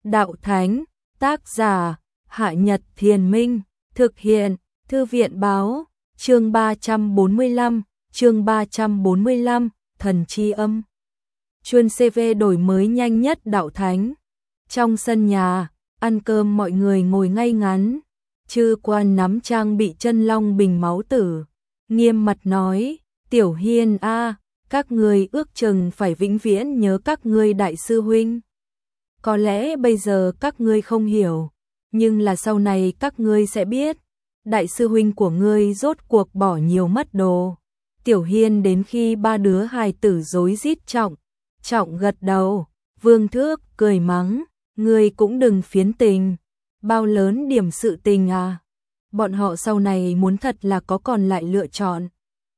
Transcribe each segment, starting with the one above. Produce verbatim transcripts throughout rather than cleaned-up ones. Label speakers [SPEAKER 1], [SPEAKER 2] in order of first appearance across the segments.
[SPEAKER 1] Đạo Thánh, tác giả, Hạ Nhật Thiền Minh, thực hiện, Thư viện Báo, chương ba trăm bốn mươi lăm, chương ba trăm bốn mươi lăm, Thần Chi Âm. Chuyên xê vê đổi mới nhanh nhất Đạo Thánh. Trong sân nhà, ăn cơm mọi người ngồi ngay ngắn, Chư Quan nắm trang bị chân long bình máu tử, nghiêm mặt nói, Tiểu Hiên a, các ngươi ước chừng phải vĩnh viễn nhớ các ngươi đại sư huynh. Có lẽ bây giờ các ngươi không hiểu, nhưng là sau này các ngươi sẽ biết, đại sư huynh của ngươi rốt cuộc bỏ nhiều mất đồ. Tiểu Hiên đến khi ba đứa hài tử rối rít trọng, trọng gật đầu, Vương Thước cười mắng, ngươi cũng đừng phiến tình, bao lớn điểm sự tình à. Bọn họ sau này muốn thật là có còn lại lựa chọn.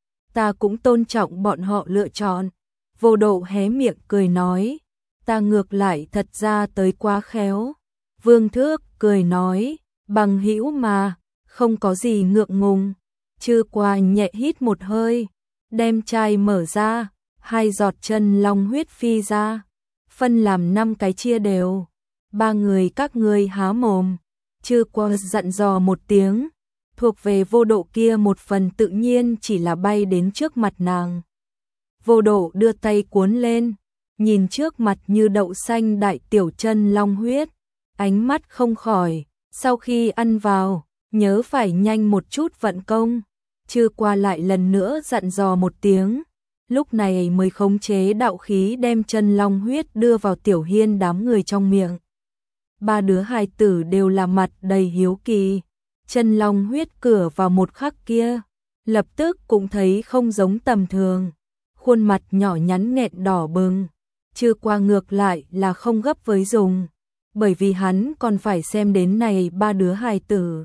[SPEAKER 1] Ta cũng tôn trọng bọn họ lựa chọn. Vô Độ hé miệng cười nói, ta ngược lại thật ra tới quá khéo. Vương Thước cười nói, bằng hữu mà, không có gì ngượng ngùng. Chư Quan nhẹ hít một hơi, đem chai mở ra, hai giọt chân long huyết phi ra, phân làm năm cái chia đều. Ba người các ngươi há mồm. Chư Quan dặn dò một tiếng, thuộc về Vô Độ kia một phần tự nhiên chỉ là bay đến trước mặt nàng. Vô Độ đưa tay cuốn lên, nhìn trước mặt như đậu xanh đại tiểu chân long huyết, ánh mắt không khỏi, sau khi ăn vào, nhớ phải nhanh một chút vận công. Chư Quan lại lần nữa dặn dò một tiếng, lúc này mới khống chế đạo khí đem chân long huyết đưa vào Tiểu Hiên đám người trong miệng. Ba đứa hài tử đều là mặt đầy hiếu kỳ, chân long huyết cửa vào một khắc kia, lập tức cũng thấy không giống tầm thường, khuôn mặt nhỏ nhắn nghẹn đỏ bừng. Chư Quan ngược lại là không gấp với dùng, bởi vì hắn còn phải xem đến này ba đứa hài tử.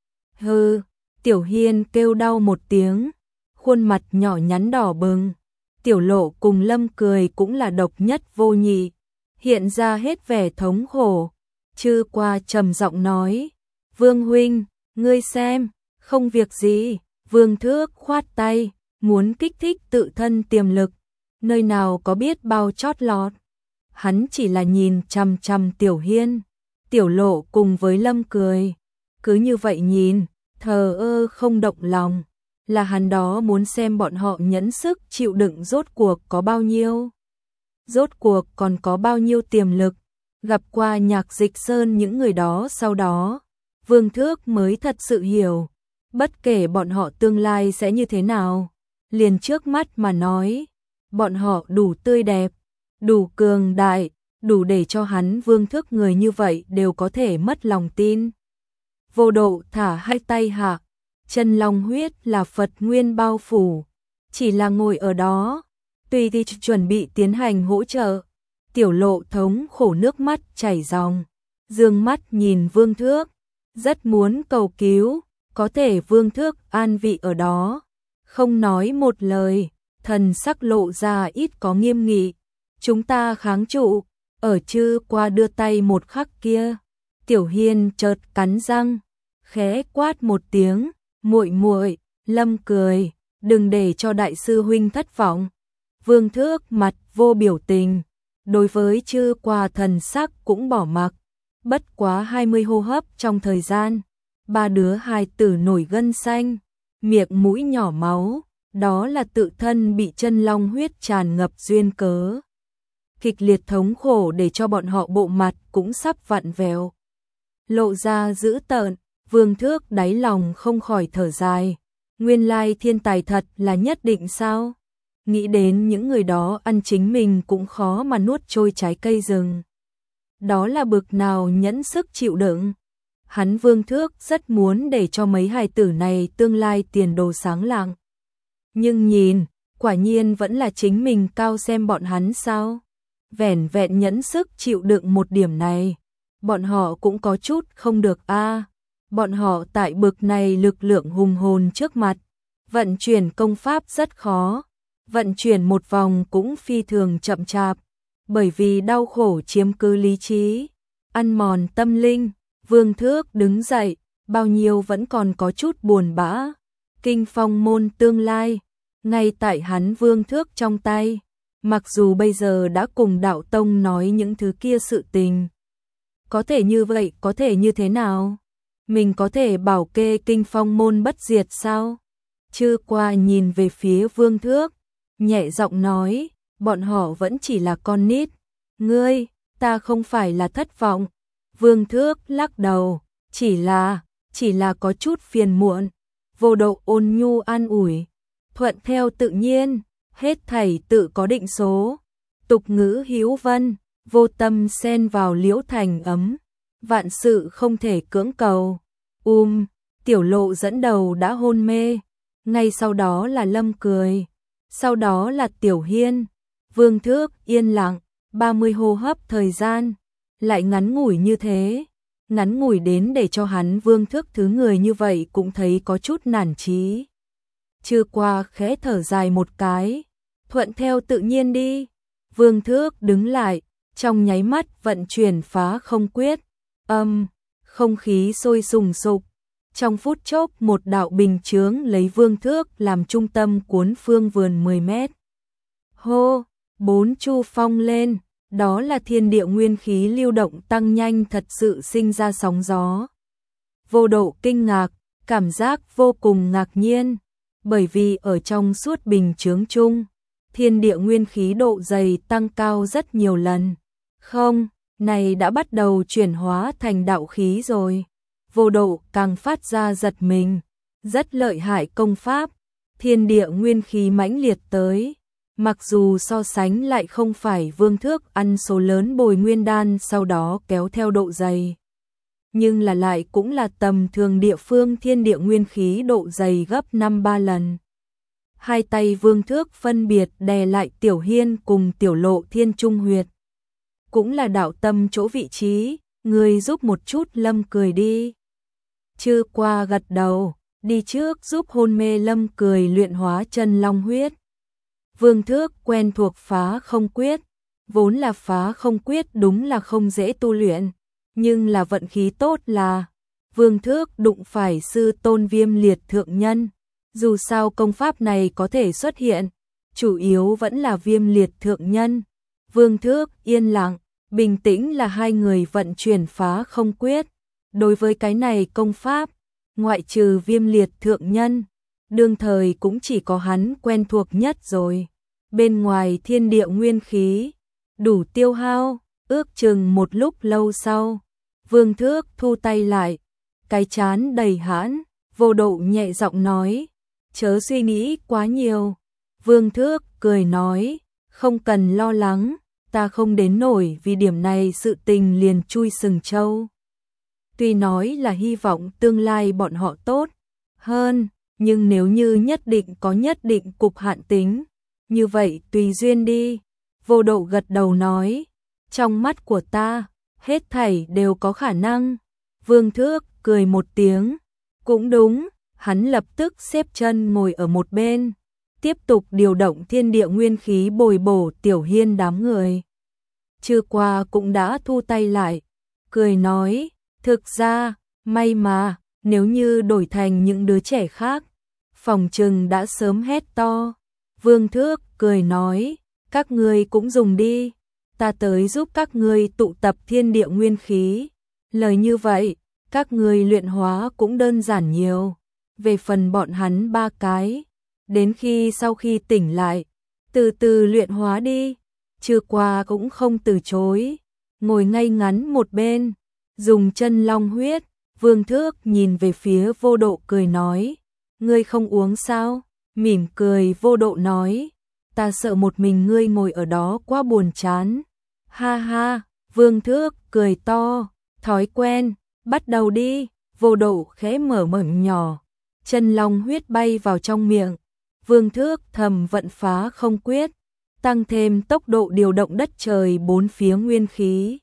[SPEAKER 1] Hừ, Tiểu Hiên kêu đau một tiếng, khuôn mặt nhỏ nhắn đỏ bừng. Tiểu Lộ cùng Lâm cười cũng là độc nhất vô nhị, hiện ra hết vẻ thống khổ. Chư Quan trầm giọng nói, Vương huynh, ngươi xem, không việc gì. Vương Thước khoát tay, muốn kích thích tự thân tiềm lực, nơi nào có biết bao chót lọt. Hắn chỉ là nhìn chằm chằm Tiểu Hiên. Tiểu Lộ cùng với Lâm cười, cứ như vậy nhìn, thờ ơ không động lòng, là hắn đó muốn xem bọn họ nhẫn sức chịu đựng rốt cuộc có bao nhiêu. Rốt cuộc còn có bao nhiêu tiềm lực. Gặp qua Nhạc Dịch Sơn những người đó sau đó, Vương Thước mới thật sự hiểu, bất kể bọn họ tương lai sẽ như thế nào, liền trước mắt mà nói, bọn họ đủ tươi đẹp, đủ cường đại, đủ để cho hắn Vương Thước người như vậy đều có thể mất lòng tin. Vô Độ thả hai tay hạ, chân long huyết là Phật nguyên bao phủ, chỉ là ngồi ở đó, tùy thì chuẩn bị tiến hành hỗ trợ. Tiểu Lộ thống khổ nước mắt chảy ròng, dương mắt nhìn Vương Thước, rất muốn cầu cứu, có thể Vương Thước an vị ở đó, không nói một lời, thần sắc lộ ra ít có nghiêm nghị. Chúng ta kháng trụ. Ở Chư Quan đưa tay một khắc kia, Tiểu Hiên chợt cắn răng, khẽ quát một tiếng, muội muội. Lâm cười, đừng để cho đại sư huynh thất vọng. Vương Thước mặt vô biểu tình, đối với Chư Quan thần sắc cũng bỏ mặc. Bất quá hai mươi hô hấp trong thời gian, ba đứa hài tử nổi gân xanh, miệng mũi nhỏ máu, đó là tự thân bị chân long huyết tràn ngập duyên cớ. Kịch liệt thống khổ để cho bọn họ bộ mặt cũng sắp vặn vẹo, lộ ra dữ tợn. Vương Thước đáy lòng không khỏi thở dài, nguyên lai thiên tài thật là nhất định sao? Nghĩ đến những người đó ăn chính mình cũng khó mà nuốt trôi trái cây rừng. Đó là bực nào nhẫn sức chịu đựng. Hắn Vương Thước rất muốn để cho mấy hài tử này tương lai tiền đồ sáng lạng. Nhưng nhìn, quả nhiên vẫn là chính mình cao xem bọn hắn sao? Vẻn vẹn nhẫn sức chịu đựng một điểm này, bọn họ cũng có chút không được a. À. Bọn họ tại bực này lực lượng hùng hồn trước mặt, vận chuyển công pháp rất khó, vận chuyển một vòng cũng phi thường chậm chạp, bởi vì đau khổ chiếm cứ lý trí, ăn mòn tâm linh. Vương Thước đứng dậy, bao nhiêu vẫn còn có chút buồn bã. Kinh phong môn tương lai, ngay tại hắn Vương Thước trong tay. Mặc dù bây giờ đã cùng đạo tông nói những thứ kia sự tình, Có thể như vậy, có thể như thế nào? Mình có thể bảo kê kinh phong môn bất diệt sao? Chư qua nhìn về phía Vương Thước, nhẹ giọng nói, bọn họ vẫn chỉ là con nít. Ngươi, ta không phải là thất vọng. Vương Thước lắc đầu, chỉ là, chỉ là có chút phiền muộn. Vô Độ ôn nhu an ủi, thuận theo tự nhiên, hết thảy tự có định số. Tục ngữ hữu vân, vô tâm xen vào liễu thành ấm, vạn sự không thể cưỡng cầu. Um, Tiểu Lộ dẫn đầu đã hôn mê, ngay sau đó là Lâm Cười, sau đó là Tiểu Hiên. Vương Thước yên lặng, ba mươi hô hấp thời gian, lại ngắn ngủi như thế, ngắn ngủi đến để cho hắn Vương Thước thứ người như vậy cũng thấy có chút nản chí. Chưa qua khẽ thở dài một cái, thuận theo tự nhiên đi. Vương Thước đứng lại, trong nháy mắt vận chuyển phá không quyết, âm, không khí sôi sùng sục. Trong phút chốc một đạo bình chướng lấy Vương Thước làm trung tâm cuốn phương vườn mười mét. Hô, bốn chu phong lên, đó là thiên địa nguyên khí lưu động tăng nhanh thật sự sinh ra sóng gió. Vô Độ kinh ngạc, cảm giác vô cùng ngạc nhiên, bởi vì ở trong suốt bình chướng chung, thiên địa nguyên khí độ dày tăng cao rất nhiều lần. Không, này đã bắt đầu chuyển hóa thành đạo khí rồi. Vô Độ càng phát ra giật mình, rất lợi hại công pháp, thiên địa nguyên khí mãnh liệt tới. Mặc dù so sánh lại không phải Vương Thước ăn số lớn bồi nguyên đan sau đó kéo theo độ dày, nhưng là lại cũng là tầm thường địa phương thiên địa nguyên khí độ dày gấp năm ba lần. Hai tay Vương Thước phân biệt đè lại Tiểu Hiên cùng Tiểu Lộ thiên trung huyệt. Cũng là đạo tâm chỗ vị trí, người giúp một chút Lâm Cười đi. Chư qua gật đầu, đi trước giúp hôn mê Lâm Cười luyện hóa chân long huyết. Vương Thước quen thuộc phá không quyết, vốn là phá không quyết đúng là không dễ tu luyện, nhưng là vận khí tốt là Vương Thước đụng phải sư tôn Viêm Liệt thượng nhân. Dù sao công pháp này có thể xuất hiện, chủ yếu vẫn là Viêm Liệt thượng nhân. Vương Thước yên lặng, bình tĩnh là hai người vận chuyển phá không quyết. Đối với cái này công pháp, ngoại trừ Viêm Liệt thượng nhân, đương thời cũng chỉ có hắn quen thuộc nhất rồi. Bên ngoài thiên địa nguyên khí, đủ tiêu hao, ước chừng một lúc lâu sau. Vương Thước thu tay lại, cái chán đầy hãn, Vô Độ nhẹ giọng nói, chớ suy nghĩ quá nhiều. Vương Thước cười nói, không cần lo lắng, ta không đến nổi vì điểm này sự tình liền chui sừng trâu. Tuy nói là hy vọng tương lai bọn họ tốt hơn, nhưng nếu như nhất định có nhất định cục hạn tính, như vậy tùy duyên đi. Vô Độ gật đầu nói, trong mắt của ta, hết thảy đều có khả năng. Vương Thước cười một tiếng, cũng đúng, hắn lập tức xếp chân ngồi ở một bên, tiếp tục điều động thiên địa nguyên khí bồi bổ Tiểu Hiên đám người. Chư qua cũng đã thu tay lại, cười nói, thực ra, may mà, nếu như đổi thành những đứa trẻ khác, phòng trừng đã sớm hét to. Vương Thước cười nói, các ngươi cũng dùng đi, ta tới giúp các ngươi tụ tập thiên địa nguyên khí. Lời như vậy, các ngươi luyện hóa cũng đơn giản nhiều. Về phần bọn hắn ba cái, đến khi sau khi tỉnh lại, từ từ luyện hóa đi. Chư qua cũng không từ chối, ngồi ngay ngắn một bên, dùng chân long huyết. Vương Thước nhìn về phía Vô Độ cười nói, ngươi không uống sao? Mỉm cười Vô Độ nói, ta sợ một mình ngươi ngồi ở đó quá buồn chán. Ha ha, Vương Thước cười to, thói quen, bắt đầu đi. Vô Độ khẽ mở mồm nhỏ, chân long huyết bay vào trong miệng. Vương Thước thầm vận phá không quyết, tăng thêm tốc độ điều động đất trời bốn phía nguyên khí.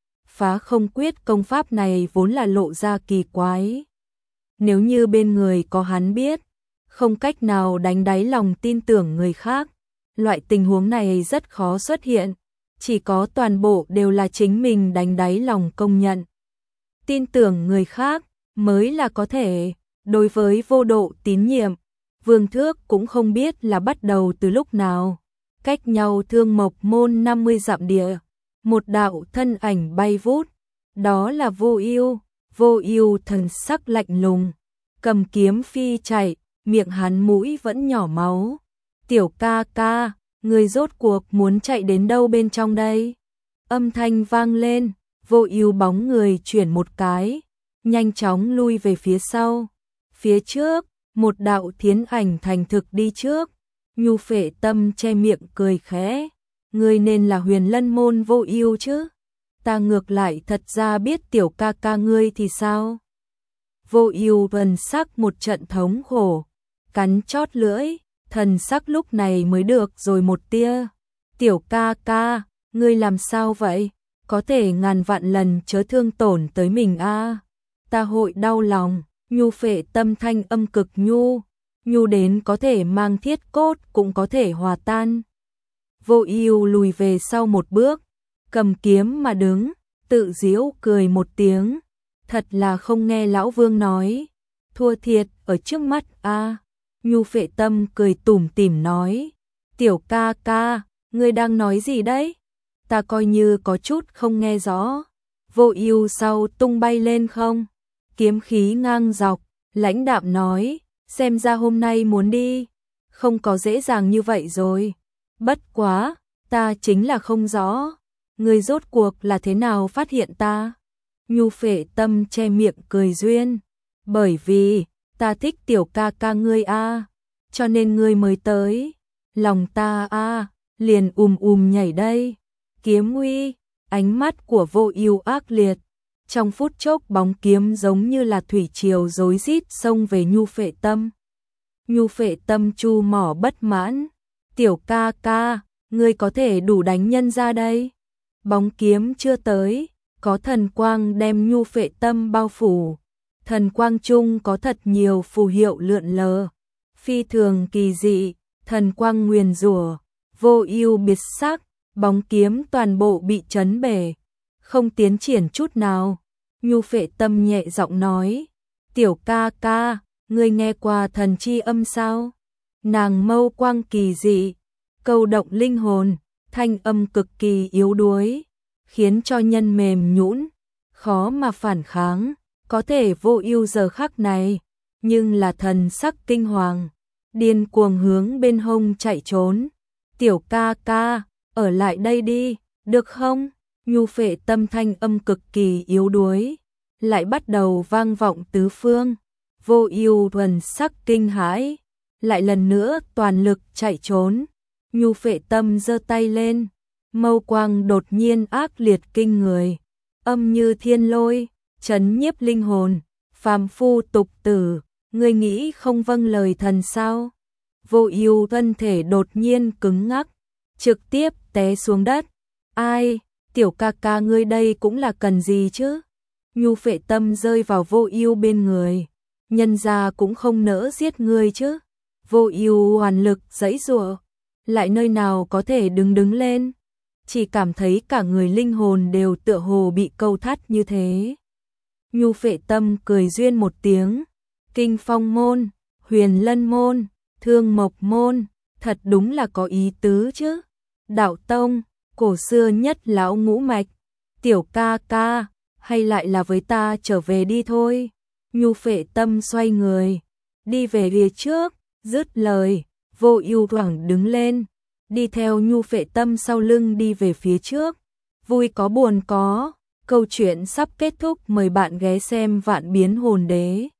[SPEAKER 1] Phá không quyết công pháp này vốn là lộ ra kỳ quái. Nếu như bên người có hắn biết, không cách nào đánh đáy lòng tin tưởng người khác. Loại tình huống này rất khó xuất hiện, chỉ có toàn bộ đều là chính mình đánh đáy lòng công nhận. Tin tưởng người khác mới là có thể. Đối với Vô Độ tín nhiệm, Vương Thước cũng không biết là bắt đầu từ lúc nào. Cách nhau Thương Mộc Môn năm mươi dặm địa, một đạo thân ảnh bay vút, Đó là Vô Ưu. Vô Ưu thần sắc lạnh lùng, cầm kiếm phi chạy, miệng hắn mũi vẫn nhỏ máu. Tiểu ca ca, người rốt cuộc muốn chạy đến đâu bên trong đây? Âm thanh vang lên, Vô Ưu bóng người chuyển một cái, nhanh chóng lui về phía sau. Phía trước, một đạo thiến ảnh thành thực đi trước. Nhu Phệ Tâm che miệng cười khẽ, ngươi nên là Huyền Lân môn Vô Ưu chứ? Ta ngược lại thật ra biết tiểu ca ca ngươi thì sao? Vô Ưu vần sắc một trận thống khổ, cắn chót lưỡi, thần sắc lúc này mới được rồi một tia. Tiểu ca ca, ngươi làm sao vậy? Có thể ngàn vạn lần chớ thương tổn tới mình a. Ta hội đau lòng. Nhu Phệ Tâm thanh âm cực nhu, nhu đến có thể mang thiết cốt cũng có thể hòa tan. Vô Ưu lùi về sau một bước, cầm kiếm mà đứng, tự giễu cười một tiếng, thật là không nghe lão Vương nói, thua thiệt ở trước mắt a. Nhu Phệ Tâm cười tủm tỉm nói, tiểu ca ca, ngươi đang nói gì đấy? Ta coi như có chút không nghe rõ. Vô Ưu sau tung bay lên không, kiếm khí ngang dọc, lãnh đạm nói, xem ra hôm nay muốn đi, không có dễ dàng như vậy rồi. Bất quá, ta chính là không rõ, ngươi rốt cuộc là thế nào phát hiện ta? Nhu Phệ Tâm che miệng cười duyên, bởi vì ta thích tiểu ca ca ngươi a, cho nên ngươi mới tới. Lòng ta a, liền ùm ùm nhảy đây. Kiếm uy, ánh mắt của Vô Ưu ác liệt, trong phút chốc bóng kiếm giống như là thủy triều rối rít xông về Nhu Phệ Tâm. Nhu Phệ Tâm chu mỏ bất mãn, tiểu ca ca, ngươi có thể đủ đánh nhân ra đây. Bóng kiếm chưa tới, có thần quang đem Nhu Phệ Tâm bao phủ. Thần quang chung có thật nhiều phù hiệu lượn lờ, phi thường kỳ dị, thần quang nguyền rủa. Vô Ưu biệt sắc, bóng kiếm toàn bộ bị chấn bể, không tiến triển chút nào. Nhu Phệ Tâm nhẹ giọng nói, tiểu ca ca, ngươi nghe qua thần chi âm sao? Nàng mâu quang kỳ dị, câu động linh hồn, thanh âm cực kỳ yếu đuối, khiến cho nhân mềm nhũn, khó mà phản kháng. Có thể Vô Ưu giờ khắc này, nhưng là thần sắc kinh hoàng, điên cuồng hướng bên hông chạy trốn. Tiểu ca ca, ở lại đây đi, được không? Nhu Phệ Tâm thanh âm cực kỳ yếu đuối, lại bắt đầu vang vọng tứ phương. Vô Ưu thần sắc kinh hãi, lại lần nữa toàn lực chạy trốn. Nhu Phệ Tâm giơ tay lên, mâu quang đột nhiên ác liệt kinh người, âm như thiên lôi, trấn nhiếp linh hồn. Phàm phu tục tử, ngươi nghĩ không vâng lời thần sao? Vô Ưu thân thể đột nhiên cứng ngắc, trực tiếp té xuống đất. Ai, tiểu ca ca ngươi đây cũng là cần gì chứ? Nhu Phệ Tâm rơi vào Vô Ưu bên người, nhân gia cũng không nỡ giết ngươi chứ. Vô Ưu hoàn lực giãy giụa, lại nơi nào có thể đứng đứng lên, chỉ cảm thấy cả người linh hồn đều tựa hồ bị câu thắt như thế. Nhu Phệ Tâm cười duyên một tiếng, Kinh Phong môn, Huyền Lân môn, Thương Mộc môn, thật đúng là có ý tứ chứ. Đạo tông, cổ xưa nhất lão ngũ mạch, tiểu ca ca, hay lại là với ta trở về đi thôi. Nhu Phệ Tâm xoay người, đi về phía trước, dứt lời, Vô Ưu thoảng đứng lên, đi theo Nhu Phệ Tâm sau lưng đi về phía trước. Vui có buồn có, câu chuyện sắp kết thúc, mời bạn ghé xem Vạn Biến Hồn Đế.